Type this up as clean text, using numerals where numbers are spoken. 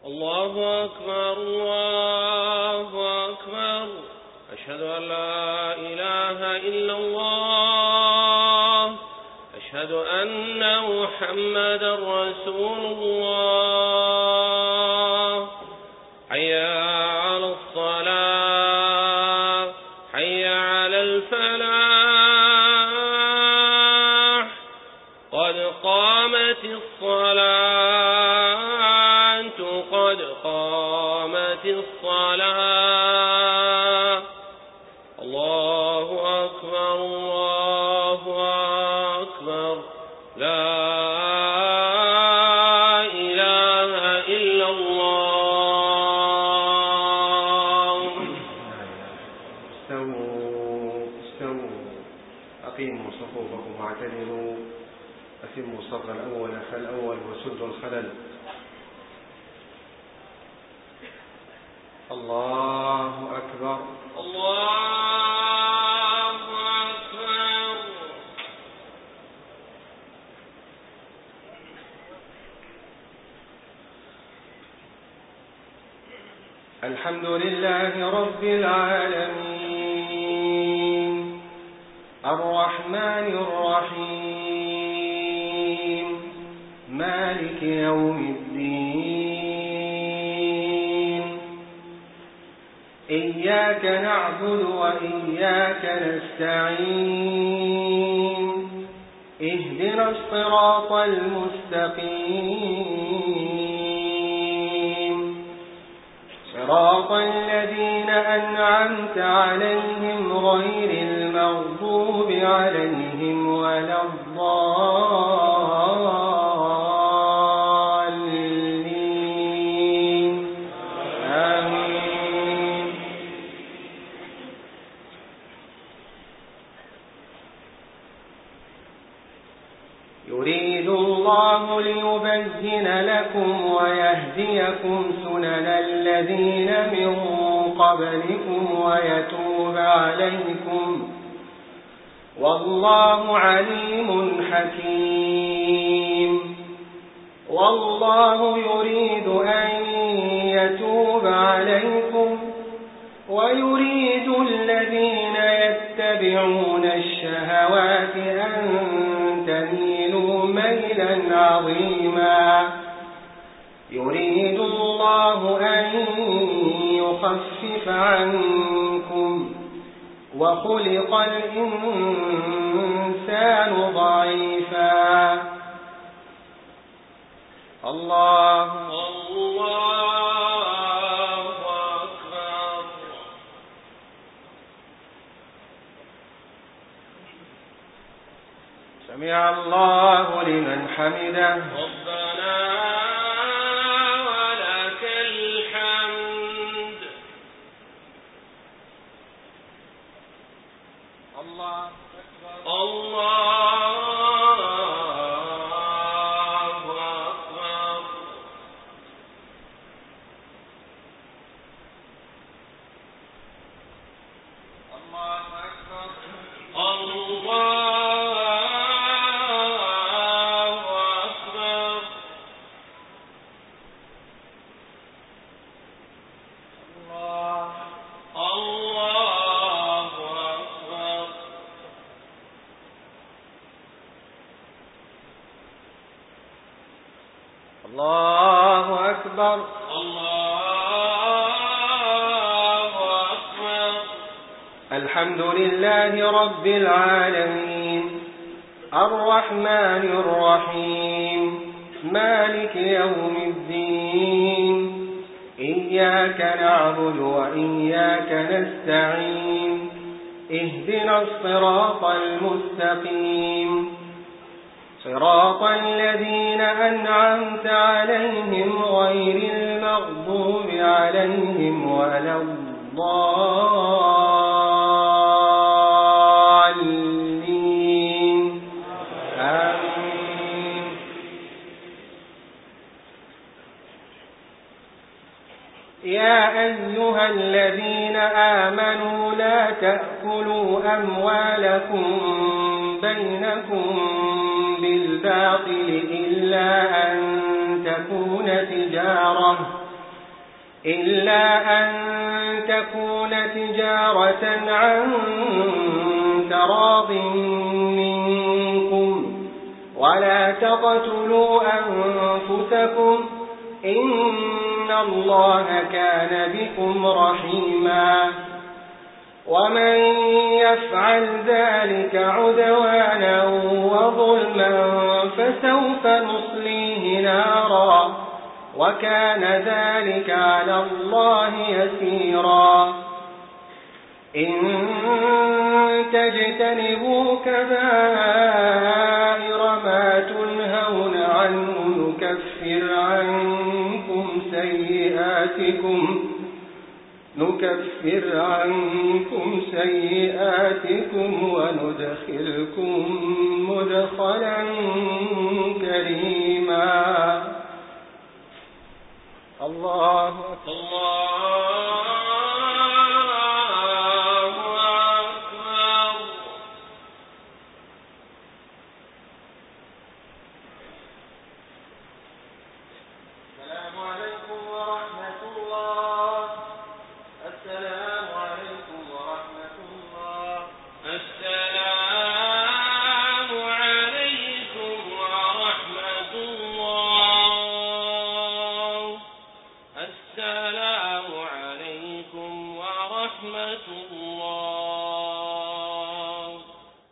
الله أكبر الله أكبر. أشهد أن لا إله إلا الله. أشهد أن محمدا رسول الله. حي على الصلاة، حي على الفلاح، قد قامت الصلاة، قد قامت الصلاة. الله أكبر الله أكبر. لا إله إلا الله. استووا أقيموا صفوفكم واعتدلوا، أتموا الصف الأول فالأول وسدوا الخلل. الله أكبر الله أكبر. الحمد لله رب العالمين، الرحمن الرحيم، مالك يوم الدين. إياك نعبد وإياك نستعين، اهدنا الصراط المستقيم، صراط الذين أنعمت عليهم غير المغضوب عليهم ولا الضالين. آمين. يريد الله ليبين لكم ويهديكم سنن الذين من قبلكم ويتوب عليكم، والله عليم حكيم. والله يريد أن يتوب عليكم ويريد الذين يتبعون الشهوات أن تميلوا ميلا عظيما. يريد الله أن يخفف عنكم وخلق الإنسان ضعيفا. الله أكبر. سمع الله لمن حمده. ربنا ولك الحمد. الله أكبر. الله أكبر. الله أكبر. الله أكبر. الله أكبر. الحمد لله رب العالمين، الرحمن الرحيم، مالك يوم الدين. إياك نعبد وإياك نستعين، اهدنا الصراط المستقيم، صراط الذين أنعمت عليهم غير المغضوب عليهم ولا الضالين. آمين. يا أيها الذين آمنوا لا تأكلوا أموالكم بينكم بالباطل إلا أن تكون إلا أن تكون تجارة عن تراض منكم ولا تقتلوا أنفسكم إن الله كان بكم رحيما ومن يفعل ذلك عدوانا وظلما فسوف نصليه نارا وكان ذلك على الله يسيرا إن تجتنبوا كبائر ما تنهون عنه نكفر عنكم سيئاتكم وندخلكم مدخلا كريما. الله أكبر. السلام عليكم ورحمة الله. السلام